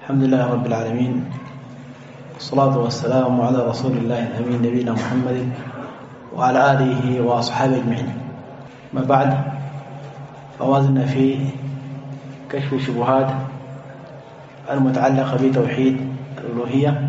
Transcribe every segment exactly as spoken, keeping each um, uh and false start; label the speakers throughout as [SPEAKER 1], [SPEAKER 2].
[SPEAKER 1] الحمد لله رب العالمين، والصلاة والسلام على رسول الله الأمين نبينا محمد وعلى آله وأصحابه أجمعين. ما بعد، فوازنا في كشف الشبهات المتعلقة بتوحيد الألوهية،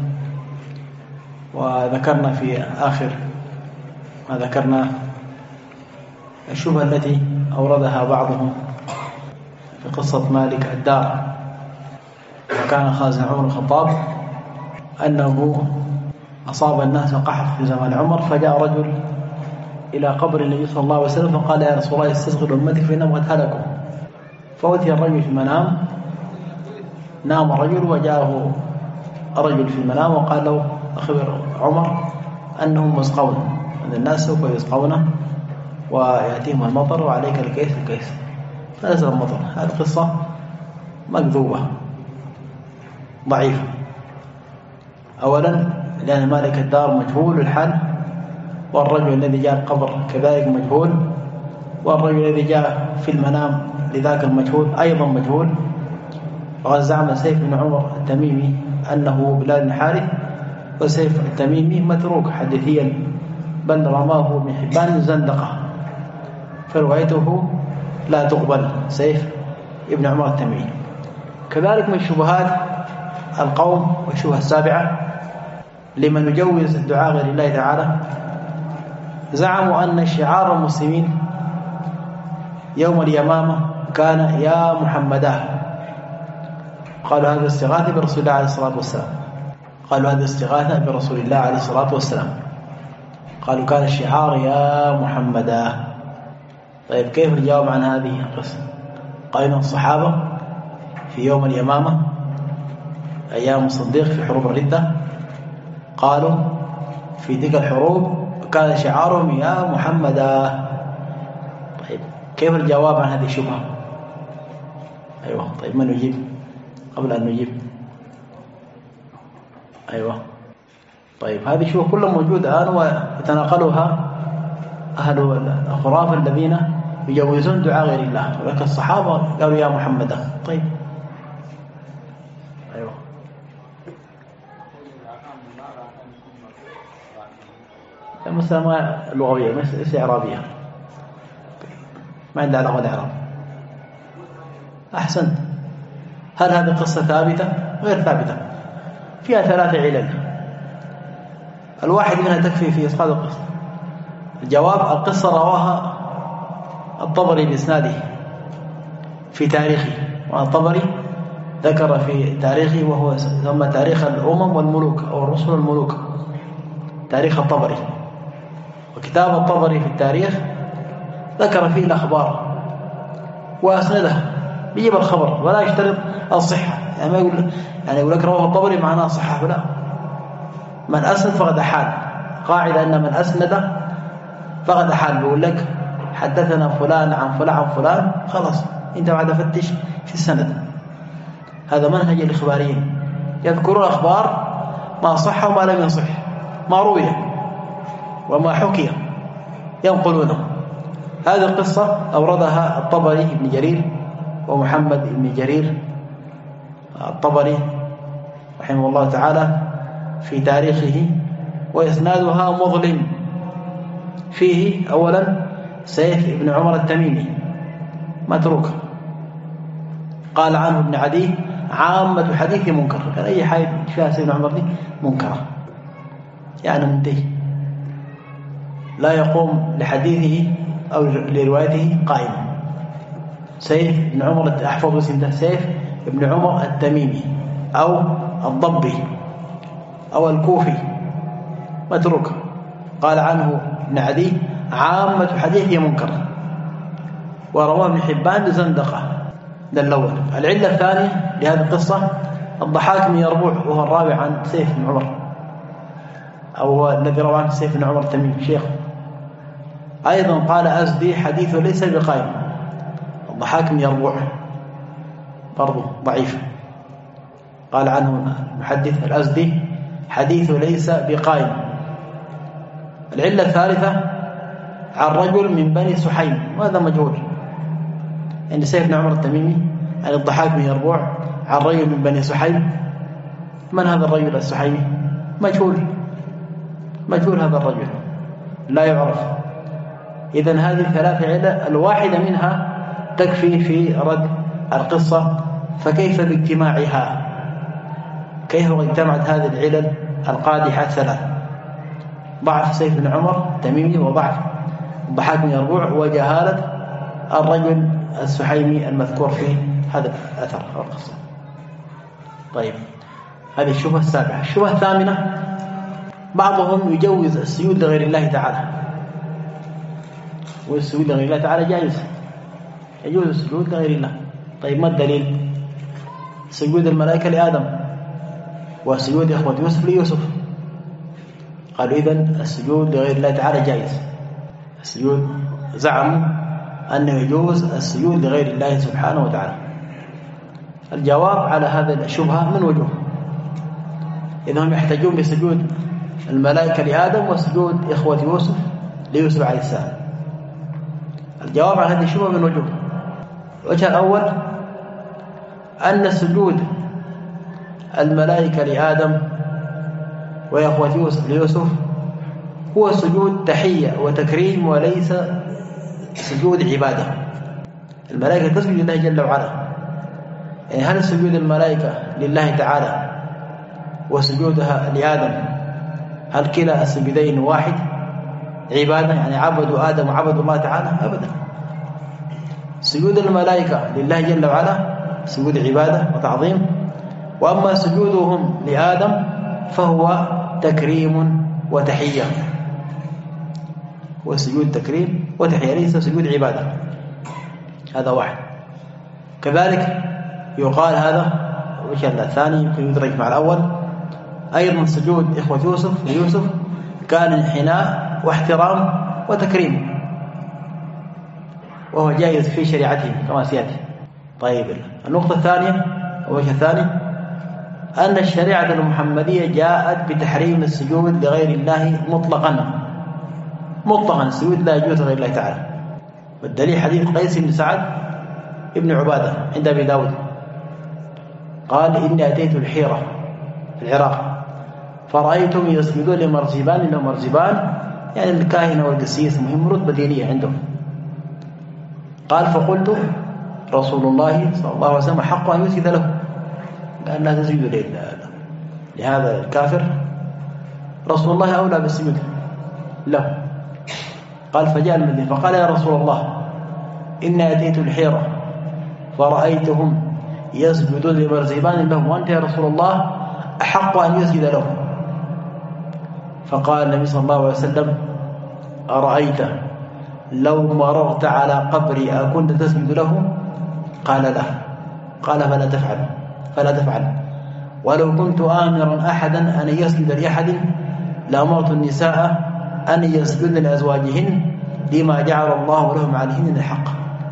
[SPEAKER 1] وذكرنا في آخر ما ذكرنا الشبهة التي أوردها بعضهم في قصة مالك الدار، وكان خازن عمر الخطاب أنه أصاب الناس قحط في زمان عمر، فجاء رجل إلى قبر النبي صلى الله عليه وسلم فقال: يا رسول الله استسقي أمتك فإنهم قد هلكوا. فأتي الرجل في المنام، نام الرجل وجاءه رجل في المنام وقال له: أخبر عمر أنهم مسقون، أن الناس سوف يسقون ويأتيهم المطر وعليك الكيس الكيس. فنزل المطر. هذه القصة مكذوبة ضعيفة. أولا لأن مالك الدار مجهول الحال، والرجل الذي جاء القبر كذلك مجهول، والرجل الذي جاء في المنام لذاك المجهول أيضا مجهول. وقد زعم سيف بن عمر التميمي أنه بلال بن حارث، وسيف التميمي متروك حديثيا، بل رماه ابن حبان زندقة، فروايته لا تقبل، سيف ابن عمر التميمي. كذلك من الشبهات القوم، والشبهة السابعة لمن يجوز الدعاء غير الله تعالى، زعموا أن شعار المسلمين يوم اليمامة كان يا محمدا. قالوا هذا استغاثة برسول الله عليه الصلاة والسلام قالوا هذا استغاثة برسول الله عليه الصلاة والسلام قالوا كان الشعار يا محمدا. طيب كيف نجاوب عن هذه القصة؟ قالوا الصحابة في يوم اليمامة أيام الصديق في حروب الردة، قالوا في تلك الحروب كان شعارهم يا محمدا. طيب كيف الجواب عن هذه الشبهة؟ أيوة. طيب من يجيب قبل أن نجيب؟ أيوة. طيب هذه الشبهة كلها موجودة الآن ويتناقلها أهل الخرافة الذين يجوزون دعاء غير الله، ولكن الصحابة قالوا يا محمدا. طيب أيوة. المسألة ما لغوية، مسألة إعرابية، ما عندها علاقة بالإعراب. أحسنت. هل هذه قصة ثابتة؟ غير ثابتة، فيها ثلاثة علل، الواحد منها تكفي في إسقاط القصة. الجواب: القصة رواها الطبري بإسناده في تاريخه، والطبري ذكر في تاريخه، وهو ثم تاريخ الأمم والملوك أو الرسل والملوك، تاريخ الطبري. وكتاب الطبري في التاريخ ذكر فيه الأخبار وأسندها، بيجيب الخبر ولا يشترط الصحة. يعني ما يقول يعني يقول لك رواه الطبري معناه صحة، لا، من أسند فقد أحال. قاعدة أن من أسند فقد أحال، بيقول لك حدثنا فلان عن فلان عن فلان، خلاص أنت بعد فتش في السند. هذا منهج الإخباريين، يذكرون أخبار ما صح وما لم يصح، ما روي وما حكي ينقلونه. هذه القصة أوردها الطبري ابن جرير ومحمد ابن جرير الطبري رحمه الله تعالى في تاريخه، وإسنادها مظلم. فيه أولا سيف ابن عمر التميمي متروك، قال عنه ابن عدي عامة حديث منكر، كان أي حاجة فيها سيف ابن عمر دي منكرة، يعني منتهي، لا يقوم لحديثه أو لروايته قائم. سيف ابن عمر، أحفظ اسم ده، سيف ابن عمر التميمي أو الضبي أو الكوفي متروك، قال عنه ابن عدي عامة حديثه منكر، ورواه ابن حبان بزندقة. ده الأول. العلة الثانية لهذه القصة الضحاك بن يربوع، وهو الرابع عن سيف بن عمر، أو هو الذي روى عن سيف بن عمر التميمي شيخ، أيضا قال أزدي حديثه ليس بقائم. الضحاك بن يربوع برضه ضعيف، قال عنه المحدث الأزدي حديثه ليس بقائم. العلة الثالثة عن رجل من بني سحيم، وهذا مجهول، يعني سيف بن عمر التميمي عن الضحاك بن يربوع عن رجل من بني سحيم، من هذا الرجل السحيمي؟ مجهول، مجهول هذا الرجل لا يعرف. إذن هذه الثلاث علل الواحدة منها تكفي في رد القصة، فكيف باجتماعها؟ كيف اجتمعت هذه العلل القادحة الثلاث؟ ضعف سيف بن عمر تميمي، وضعف ضحاك بن يربوع، وجهالة الرجل السحيمي المذكور في هذا الأثر أو القصة. طيب، هذه الشبهة السابعة. الشبهة الثامنة، بعضهم يجوز السجود لغير الله تعالى، والسجود لغير الله تعالى جائز، يجوز السجود لغير الله. طيب، ما الدليل؟ سجود الملائكة لآدم وسجود إخوة يوسف ليوسف. قالوا إذن السجود لغير الله تعالى جائز. السجود زعموا أنه يجوز السجود لغير الله سبحانه وتعالى. الجواب على هذا الشبهة من وجوه. إنهم يحتاجون بسجود الملائكة لآدم وسجود إخوة يوسف ليوسف عليه السلام. الجواب على هذه الشبهة من وجوه. الوجه الأول أن سجود الملائكة لآدم وإخوة يوسف ليوسف هو سجود تحية وتكريم وليس سجود عبادة. الملائكة تسجد لله جل وعلا. يعني هل سجود الملائكة لله تعالى وسجودها لآدم هل كلا السجدين واحد عبادة؟ يعني عبدوا آدم وعبدوا الله تعالى؟ أبدا. سجود الملائكة لله جل وعلا سجود عبادة وتعظيم، وأما سجودهم لآدم فهو تكريم وتحية، وسجود تكريم وتحية ليس سجود عبادة. هذا واحد. كذلك يقال هذا وجه الثاني يمكن يدرج مع الأول أيضا سجود إخوة يوسف ليوسف كان انحناء واحترام وتكريم، وهو جائز في شريعتهم كما سيأتي. طيب، النقطة الثانية الوجه الثاني أن الشريعة المحمدية جاءت بتحريم السجود لغير الله مطلقا مطلقا. السجود لا يجوز لغير الله تعالى، والدليل حديث قيس بن سعد ابن عبادة عند أبي داود قال إني أتيت الحيرة في العراق فرأيتم يسجدون لمرزبان لهم مرزبان، يعني الكاهن والقسيس مهم رتبة دينية عندهم. قال فقلت رسول الله صلى الله عليه وسلم حق أن يسجد له، قال لا تسجد لهذا الكافر، رسول الله أولى بالسجود له. قال فجاء المدينة فقال يا رسول الله إني أتيت الحيرة فرأيتهم يسجدون لمرزبان لهم، وأنت يا رسول الله أحق أن يسجد له. فقال النبي صلى الله عليه وسلم أرأيت لو مررت على قبري أكنت تسجد له؟ قال لا. قال فلا تفعل فلا تفعل ولو كنت آمرا أحدا أن يسجد لأحد لأمرت النساء أن يسجدن لأزواجهن لما جعل الله لهم عليهن الحق.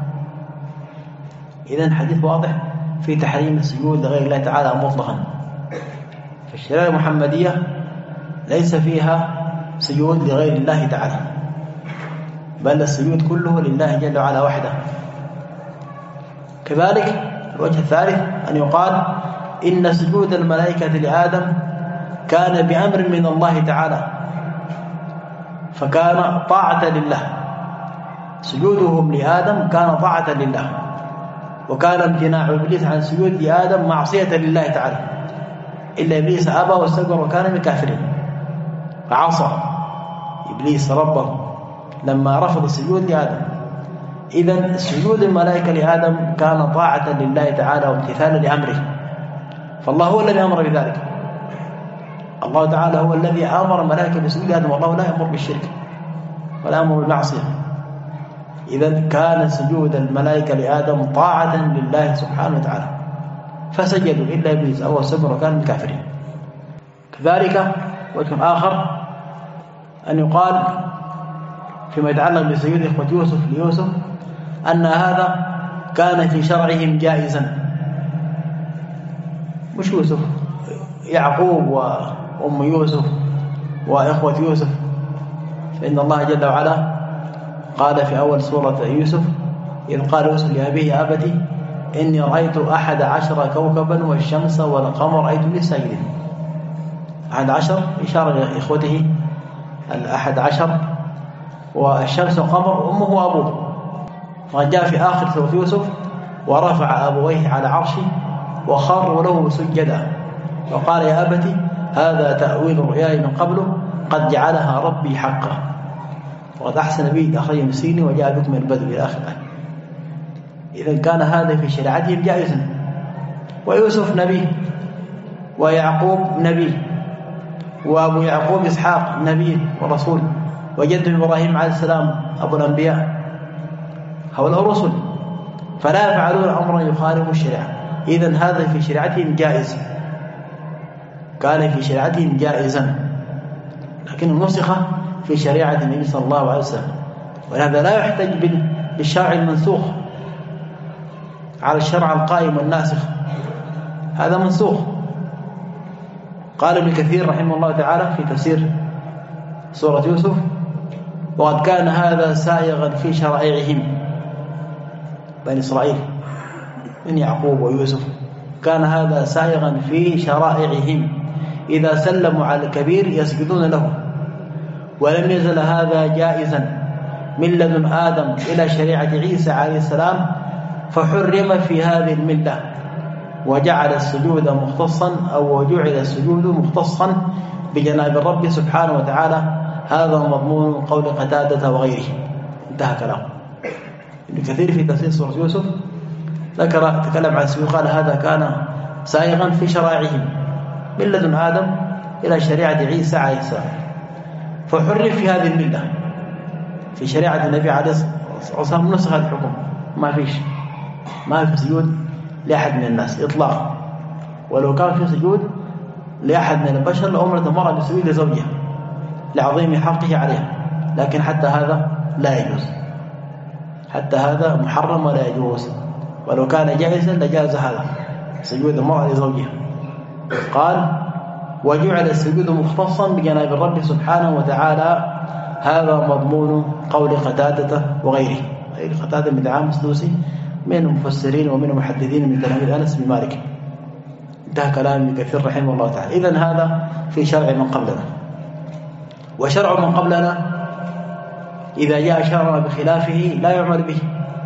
[SPEAKER 1] إذن حديث واضح في تحريم السجود لغير الله تعالى مطلقا. فالشريعة المحمدية ليس فيها سجود لغير الله تعالى، بل السجود كله لله جل وعلا وحده. كذلك الوجه الثالث أن يقال إن سجود الملائكة لآدم كان بأمر من الله تعالى، فكان طاعة لله. سجودهم لآدم كان طاعة لله، وكان امتناع إبليس عن سجود لآدم معصية لله تعالى، إلا إبليس أبى واستكبر وكان من الكافرين، فعصى إبليس ربه لما رفض السجود لآدم. إذن سجود الملائكة لآدم كان طاعة لله تعالى وامتثالا لأمره، فالله هو الذي أمر بذلك. الله تعالى هو الذي أمر الملائكة بسجود آدم، والله لا يأمر بالشرك ولا يأمر بالمعصية. إذن كان سجود الملائكة لآدم طاعة لله سبحانه وتعالى، فسجدوا إلا إبليس أو استكبر وكان من الكافرين. كذلك وجه آخر أن يقال فيما يتعلق بسجود إخوة يوسف ليوسف أن هذا كان في شرعهم جائزا. مش يوسف، يعقوب وأم يوسف وإخوة يوسف، فإن الله جل وعلا قال في أول سورة يوسف إذ قال يوسف لأبيه يا أبتي إني رأيت أحد عشر كوكبا والشمس والقمر رأيت لي ساجدين. أحد عشر إشارة إلى إخوته الأحد عشر، والشمس والقمر وأمه وأبوه. وقد جاء في آخر سورة يوسف: ورفع أبويه على عرشه وخروا له سجدا وقال يا أبت هذا تأويل رؤياي من قبله قد جعلها ربي حقا وقد أحسن بي أخرج مسيني وجاء بكم البدو إلى آخر الآية. إذا كان هذا في شريعتهم جائزا. ويوسف نبي، ويعقوب نبي، وأبو يعقوب إسحاق نبي ورسول، وجده إبراهيم عليه السلام أبو الأنبياء، هؤلاء رسل، فلا يفعلون أمرا يخالف الشريعة. إذن هذا في شريعتهم جائز، كان في شريعتهم جائزا، لكن نسخ في شريعة النبي صلى الله عليه وسلم. ولهذا لا يحتج بالشرع المنسوخ على الشرع القائم والناسخ، هذا منسوخ. قال ابن كثير رحمه الله تعالى في تفسير سورة يوسف: وقد كان هذا سائغا في شرائعهم، بني إسرائيل من يعقوب ويوسف، كان هذا سائغا في شرائعهم، إذا سلموا على الكبير يسجدون له. ولم يزل هذا جائزا من لدن آدم إلى شريعة عيسى عليه السلام، فحرم في هذه الملة وجعل السجود مختصا أو وجعل السجود مختصا بجناب الرب سبحانه وتعالى. هذا مضمون قول قتادة وغيره. انتهى كلامه. ابن كثير في تفسير سورة يوسف ذكر تكلم عن السجود، قال هذا كان سائغا في شرائعهم من لدن آدم إلى شريعة عيسى عليه السلام، فحرم في هذه الملة. في شريعة النبي عليه الصلاة والسلام نسخ هذا الحكم، ما فيش ما في سجود لأحد من الناس إطلاقا. ولو كان في سجود لأحد من البشر لأمرت المرأة بسجود لزوجها لعظيم حقه عليها، لكن حتى هذا لا يجوز، حتى هذا محرم ولا يجوز. ولو كان جائزا لجاز هذا سجود المرأة لزوجها. قال: وجعل السجود مختصا بجناب الرب سبحانه وتعالى. هذا مضمون قول قتادة وغيره، غير قتادة بن دعامة السدوسي من المفسرين ومن المحدثين من تلاميذ أنس بن مالك. انتهى كلام ابن كثير رحمه الله تعالى. إذن هذا في شرع من قبلنا. وشرع من قبلنا إذا جاء شرعنا بخلافه لا يعمل به.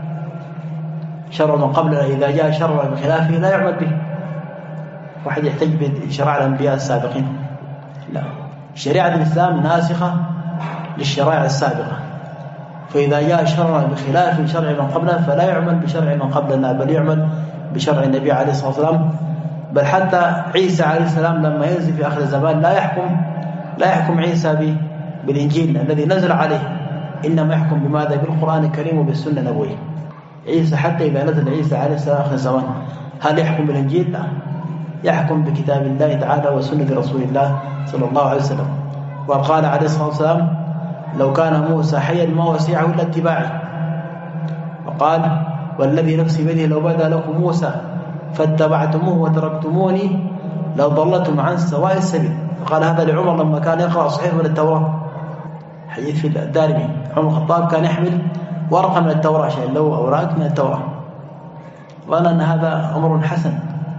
[SPEAKER 1] شرع من قبلنا إذا جاء شرعنا بخلافه لا يعمل به. واحد يحتج بشرع الأنبياء السابقين، لا، شريعة الإسلام ناسخة للشرائع السابقة، فإذا جاء شرع بخلاف شرع من قبلنا فلا يعمل بشرع من قبلنا، بل يعمل بشرع النبي عليه الصلاة والسلام. بل حتى عيسى عليه السلام لما ينزل في آخر الزمان لا يحكم لا يحكم عيسى بالإنجيل الذي نزل عليه، إنما يحكم بماذا؟ بالقرآن الكريم وبالسنة النبوية. عيسى حتى إذا نزل عيسى عليه السلام آخر الزمان هل يحكم بالإنجيل؟ لا، يحكم بكتاب الله تعالى وسنة رسول الله صلى الله عليه وسلم. وقال عليه الصلاة والسلام: لو كان موسى حيا ما وسعه إلا اتباعي. وقال: والذي نفسي بيده لو بدا لكم موسى فاتبعتموه وتركتموني لضلتم عن سواء السبيل. فقال هذا لعمر لما كان يقرأ صحيح من التوراة، حديث في الدارمي، عمر الخطاب كان يحمل ورقة من التوراة، شيء له أوراق من التوراة، ظن أن هذا أمر حسن،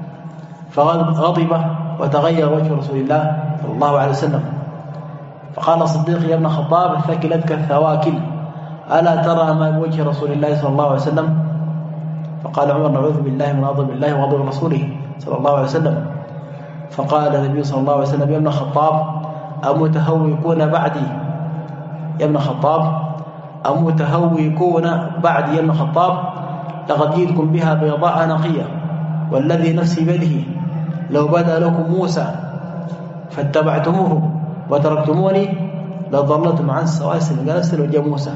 [SPEAKER 1] فغضب وتغير وجه رسول الله صلى الله عليه وسلم. فقال الصديق: يا ابن الخطاب ثكلتك الثواكل، ألا ترى ما بوجه رسول الله صلى الله عليه وسلم؟ فقال عمر: نعوذ بالله من غضب الله وغضب رسوله صلى الله عليه وسلم. فقال النبي صلى الله عليه وسلم: يا ابن الخطاب أمتهوكون بعدي يا ابن الخطاب أمتهوكون بعدي يا ابن الخطاب لقد جئتكم بها بيضاء نقية، والذي نفسي بيده لو بدا لكم موسى فاتبعتموه وتركتموني لضلتم عن سواء السبيل. قال: اسألوا وجه موسى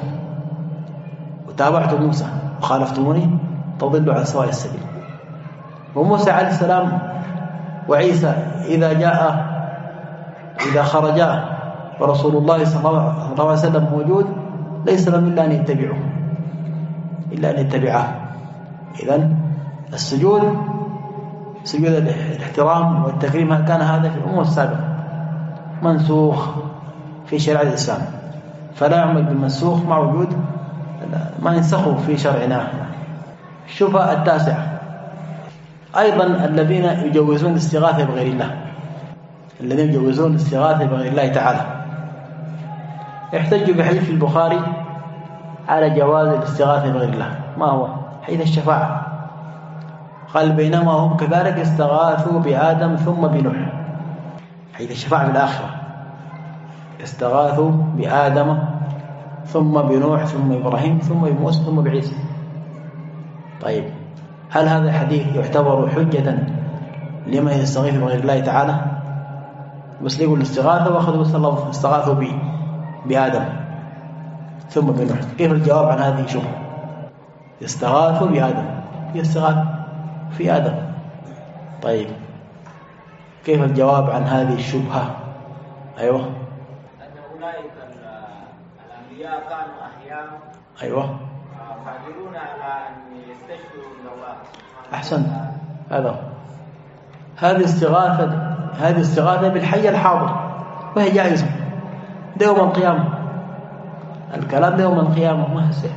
[SPEAKER 1] وتابعتم موسى وخالفتموني تضلوا عن سواء السبيل. وموسى عليه السلام وعيسى إذا جاء إذا خرجا ورسول الله صلى الله عليه وسلم موجود ليس لهم إلا أن يتبعوه إلا أن يتبعه. إذن السجود سجود الاحترام والتكريم كان هذا في الأمور السابقة منسوخ في شريعة الإسلام، فلا يعمل بالمنسوخ مع وجود ما ينسخه في شرعنا. الشبهة التاسعة أيضا الذين يجوزون الاستغاثة بغير الله. الذين يجوزون الاستغاثة بغير الله تعالى. يحتج بحديث البخاري على جواز الاستغاثة بغير الله. ما هو؟ حديث الشفاعة. قال بينما هم كذلك استغاثوا بآدم ثم بنوح. حديث الشفاعة في الآخرة. استغاثوا بآدم ثم بنوح ثم إبراهيم ثم بموسى ثم بعيسى. طيب هل هذا الحديث يعتبر حجة لمن يستغيث بغير الله تعالى؟ بس يقول الاستغاثة وأخذوا الله استغاثوا ب بآدم ثم بنوح. كيف الجواب عن هذه الشبهة؟ استغاثوا بآدم، يستغاث في آدم. طيب كيف الجواب عن هذه الشبهة؟ أيوه،
[SPEAKER 2] أن أولئك الأنبياء كانوا أحياء،
[SPEAKER 1] أيوه،
[SPEAKER 2] قادرون على أن يستشفوا من الله.
[SPEAKER 1] أحسن. هذا هذه استغاثة هذه استغاثة بالحي الحاضر وهي جائزة يوم القيامة. الكلام يوم القيامة ما هسه.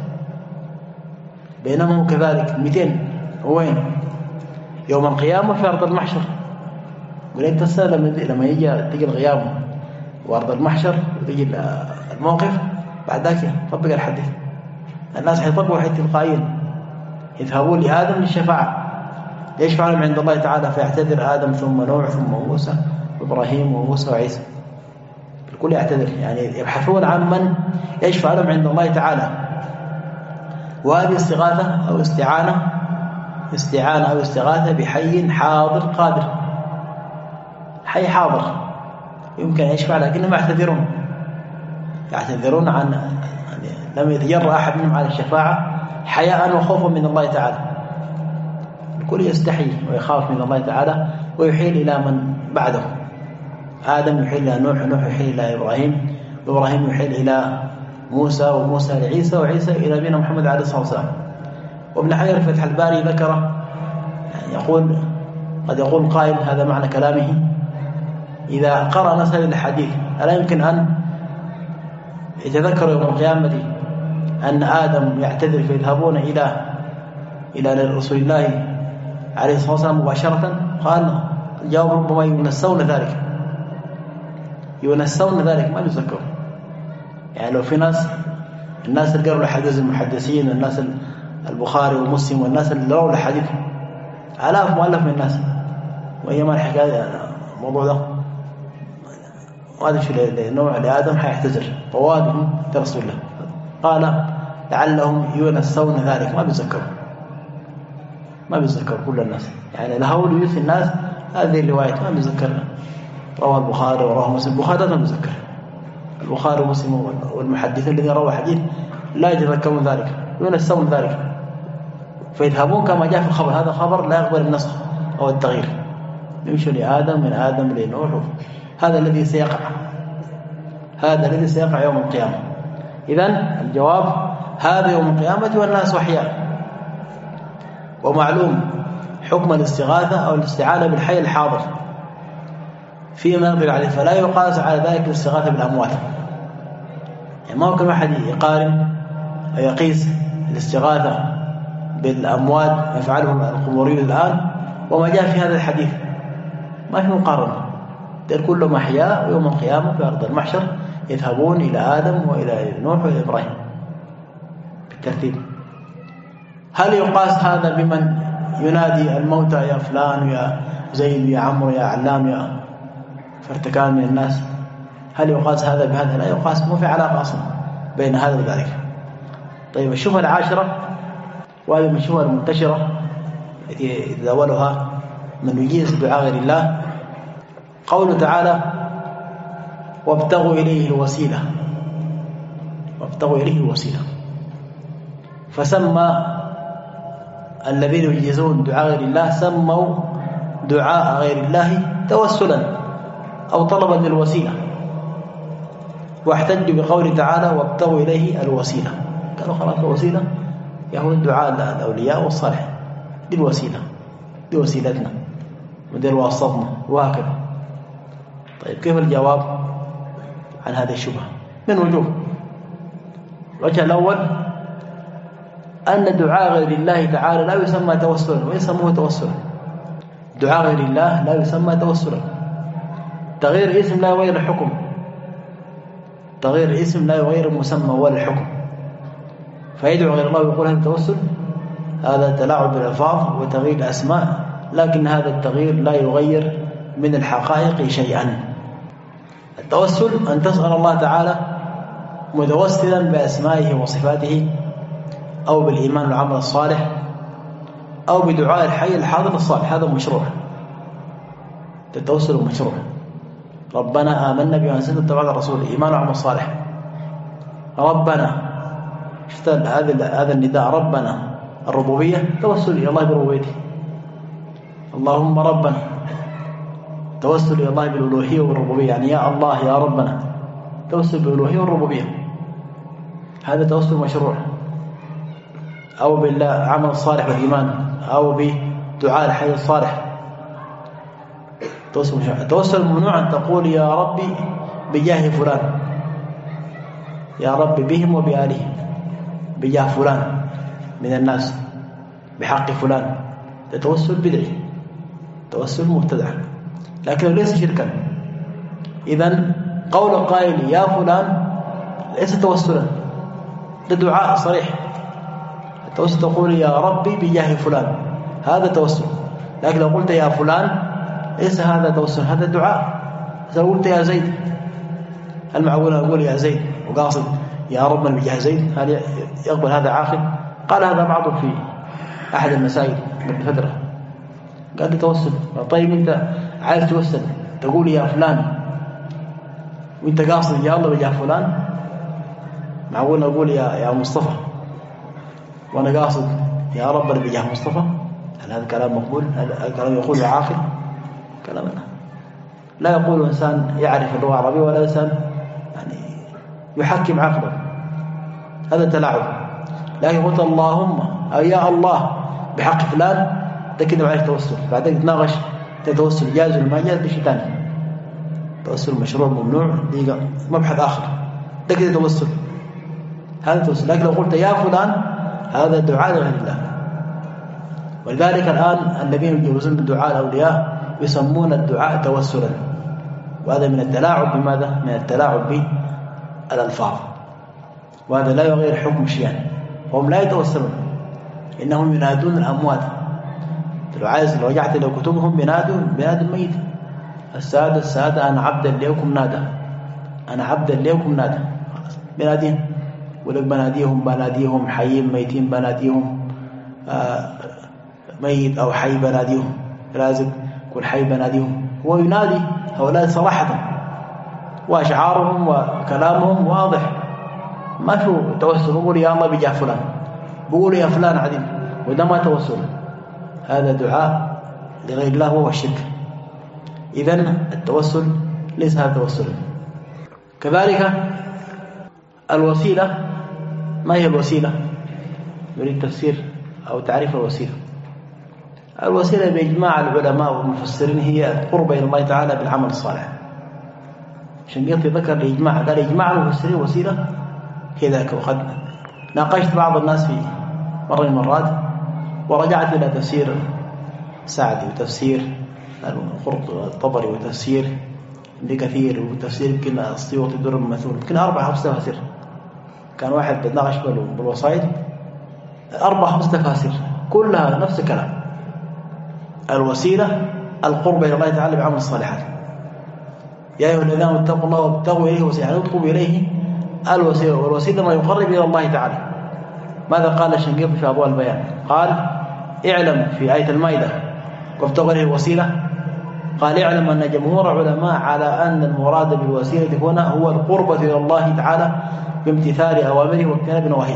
[SPEAKER 1] بينما كذلك مئتين وين يوم القيامة في أرض المحشر. ولين تسأل لما يجي تيجي القيامة وأرض المحشر وتيجي الموقف بعد ذاك طبق الحديث. الناس حيطبقوا حيث تلقائيا يذهبون لآدم للشفاعة يشفع لهم عند الله تعالى فيعتذر آدم ثم نوح ثم موسى وإبراهيم وموسى وعيسى. الكل يعتذر، يعني يبحثون عن من يشفع لهم عند الله تعالى. وهذه استغاثة أو استعانة استعانة أو استغاثة بحي حاضر قادر. حي حاضر يمكن أن يشفع لكنهم يعتذرون يعتذرون عن يعني لم يتجرأ أحد منهم على الشفاعة حياء وخوفا من الله تعالى. الكل يستحي ويخاف من الله تعالى ويحيل إلى من بعده. آدم يحيل إلى نوح، نوح يحيل إلى إبراهيم، وإبراهيم يحيل إلى موسى، وموسى لعيسى، وعيسى إلى نبينا محمد عليه الصلاة والسلام. وابن حجر في فتح الباري ذكر يقول قد يقول قائل هذا معنى كلامه إذا قرأ ناس هذه الحديث ألا يمكن أن يتذكر يوم القيامة أن آدم يعتذر فيذهبون إلى إلى رسول الله عليه الصلاة والسلام مباشرة؟ قال الجواب ربما ينسون ذلك ينسون ذلك ما يذكرون. يعني لو في ناس الناس اللي قرأوا الحديث المحدثين والناس البخاري ومسلم والناس اللي رووا الحديث آلاف مؤلف من الناس وهي ما الحكاية الموضوع ده وهذا شيء نوع لآدم حيعتذر طوالهم لرسول الله قال لعلهم ينسون ذلك ما بيذكروا ما بيذكر كل الناس. يعني لهول يوث الناس هذه الرواية ما بيذكرها. رواه البخاري ورواه مسلم. البخاري ما بيذكر. البخاري ومسلم والمحدثين الذين رووا حديث لا يتذكرون ذلك ينسون ذلك فيذهبون كما جاء في الخبر. هذا خبر لا يقبل النسخ أو التغيير. يمشي لآدم من آدم لنوح. هذا الذي سيقع هذا الذي سيقع يوم القيامة. إذن الجواب هذا يوم القيامة والناس أحياء. ومعلوم حكم الاستغاثة أو الاستعانة بالحي الحاضر فيما يقدر عليه فلا يقاس على ذلك الاستغاثة بالأموات. يعني ما ممكن واحد يقارن أو يقيس الاستغاثة بالأموات يفعله القموريون الآن وما جاء في هذا الحديث. ما في مقارنة. دول كلهم أحياء ويوم القيامة في أرض المحشر يذهبون إلى آدم وإلى نوح وإلى إبراهيم بالترتيب. هل يقاس هذا بمن ينادي الموتى يا فلان يا زيد يا عمرو يا علام يا فرتكان من الناس؟ هل يقاس هذا بهذا؟ لا يقاس. ما في علاقة أصلا بين هذا وذلك. طيب الشبهة العاشرة وهذه من الشبهة المنتشرة التي يتداولها من يجيز دعاء غير الله قوله تعالى وابتغوا إليه الوسيلة وابتغوا إليه الوسيلة. فسمى الذين يجيزون دعاء غير الله سموا دعاء غير الله توسلا أو طلبا للوسيلة واحتجوا بقوله تعالى وابتغوا إليه الوسيلة. قالوا خلاص الوسيلة يهو الدعاء الأولياء والصالحين دي الوسيلة دي وسيلتنا ودي الواسطنا وهكذا. طيب كيف الجواب عن هذه الشبهة؟ من وجوه. الوجه الأول أن دعاء غير الله تعالى لا يسمى توسلا ويسموه توسلا. دعاء غير الله لا يسمى توسلا تغيير اسم لا يغير الحكم، تغيير اسم لا يغير المسمى ولا الحكم. فيدعو غير الله ويقول هذا التوسل، هذا تلاعب بالألفاظ وتغيير الأسماء، لكن هذا التغيير لا يغير من الحقائق شيئا. التوسل أن تسأل الله تعالى متوسلا بأسمائه وصفاته، أو بالإيمان والعمل الصالح، أو بدعاء الحي الحاضر الصالح، هذا مشروع. التوسل مشروع. ربنا آمنا بما أنزلت واتبعنا الرسول، إيمان وعمل صالح. ربنا، شفت هذا هذا النداء ربنا الربوبية، توسل إلى الله بربوبيته. اللهم ربنا، توسل إلى الله بالألوهية والربوبية، يعني يا الله يا ربنا، توسل بالألوهية والربوبية، هذا توسل مشروع. أو بالعمل الصالح والإيمان، أو بدعاء الحي الصالح، توسل مشروع. التوسل ممنوع أن تقول يا ربي بجاه فلان، يا ربي بهم وبآلهم، بجاه فلان من الناس، بحق فلان، ده توسل بدعي، توسل مبتدع، لكن ليس شركا. إذن قول القائل يا فلان ليس توسلا، ده دعاء صريح. التوسل تقول يا ربي بجاه فلان، هذا توسل. لكن لو قلت يا فلان ليس هذا توسل، هذا دعاء. إذا قلت يا زيد، هل معقول أقول يا زيد وقاصد يا ربنا بجاه زيد؟ هل يقبل هذا عاقل؟ قال هذا بعض في أحد المساجد قبل فترة، قال لي توسل. طيب أنت عايز توسل تقول يا فلان وأنت قاصد يا الله بجاه فلان؟ معقول أقول يا يا مصطفى وأنا قاصد يا ربنا بجاه مصطفى؟ هل هذا كلام مقبول؟ هل هذا كلام يقول عاقل؟ كلامنا لا يقول إنسان يعرف اللغة العربية، ولا إنسان يعني يحكم عقله، هذا تلاعب. لكن قلت اللهم أو يا الله بحق فلان، ده كده معك توسل. بعدين تتناقش تتوسل جاز ولا ما جاز بشيء ثاني، توسل مشروع ممنوع دي مبحث آخر، ده كده توسل، هذا توسل. لكن لو قلت يا فلان هذا دعاء لغير الله. ولذلك الآن الذين يجوزون بدعاء الأولياء يسمون الدعاء توسلا، وهذا من التلاعب بماذا؟ من التلاعب بالألفاظ، وهذا لا يغير حكم شيئا. هم لا يتوسلون، إنهم ينادون الأموات. لو عايز لو رجعت إلى كتبهم بينادوا بينادوا الميت، السادة السادة أنا عبدا ليكم نادى، أنا عبدا ليكم نادى، بناديهم. ولك بناديهم بناديهم حيين ميتين بناديهم، آه ميت أو حي بناديهم، لازم كل حي بناديهم. هو ينادي هؤلاء صراحة، وأشعارهم وكلامهم واضح، ما في توسل. بقول يا الله بجاه فلان، بقول يا فلان عديم، وده ما توسل، هذا دعاء لغير الله وهو الشرك. إذن التوسل ليس هذا توسل. كذلك الوسيلة، ما هي الوسيلة؟ نريد تفسير أو تعريف الوسيلة. الوسيلة بإجماع العلماء والمفسرين هي القرب إلى الله تعالى بالعمل الصالح. شنقيطي ذكر الإجماع، قال إجماع المفسرين وسيلة كذاك. وقد ناقشت بعض الناس في مرة من المرات، ورجعت إلى تفسير سعدي وتفسير الطبري وتفسير ابن كثير وتفسير يمكن السيوطي در المثول، يمكن أربع خمس تفاسير. كان واحد بتناقش بالوسائل أربع خمس تفاسير كلها نفس الكلام. الوسيلة القرب إلى الله تعالى بعمل الصالحات. يا أيها الذين آمنوا اتقوا الله وابتغوا إليه وسيلة، يعني اطلبوا إليه الوسيلة، والوسيلة ما يقرب إلى الله تعالى. ماذا قال الشنقيطي في أضواء البيان؟ قال اعلم في آية المائدة وابتغوا إليه الوسيلة، قال اعلم أن جمهور علماء على أن المراد بالوسيلة هنا هو القربة إلى الله تعالى بامتثال أوامره واجتناب نواهيه.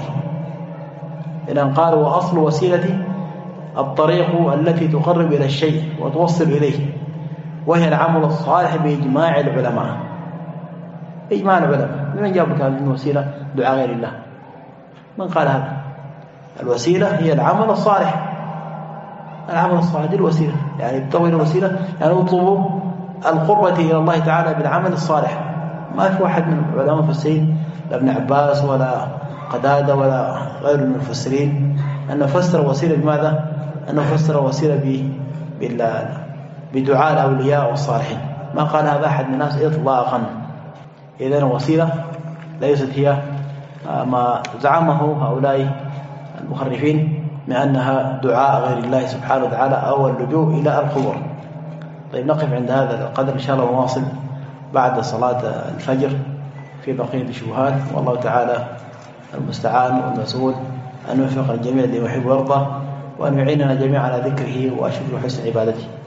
[SPEAKER 1] إذن قال وأصل وسيلة الطريق التي تقرب إلى الشيء وتوصل إليه، وهي العمل الصالح بإجماع العلماء. إجماع العلماء. من جاب لك هذه الوسيلة دعاء غير الله؟ من قال هذا؟ الوسيلة هي العمل الصالح، العمل الصالح دي الوسيلة، يعني ابتغوا إلى الوسيلة يعني اطلبوا القربة إلى الله تعالى بالعمل الصالح. ما في واحد من العلماء المفسرين لا ابن عباس ولا قتادة ولا غير المفسرين أنه فسر وسيلة بماذا؟ أنه فسر وسيلة بدعاء الأولياء والصالحين. ما قال هذا أحد من الناس إطلاقا. إذن الوسيلة ليست هي ما زعمه هؤلاء المخرفين من أنها دعاء غير الله سبحانه وتعالى أو اللجوء إلى القبور. طيب نقف عند هذا القدر إن شاء الله ونواصل بعد صلاة الفجر في بقية الشبهات، والله تعالى المستعان والمسؤول أن يوفق الجميع لما يحب ويرضى، وأن يعيننا جميعا على ذكره وشكر حسن عبادته.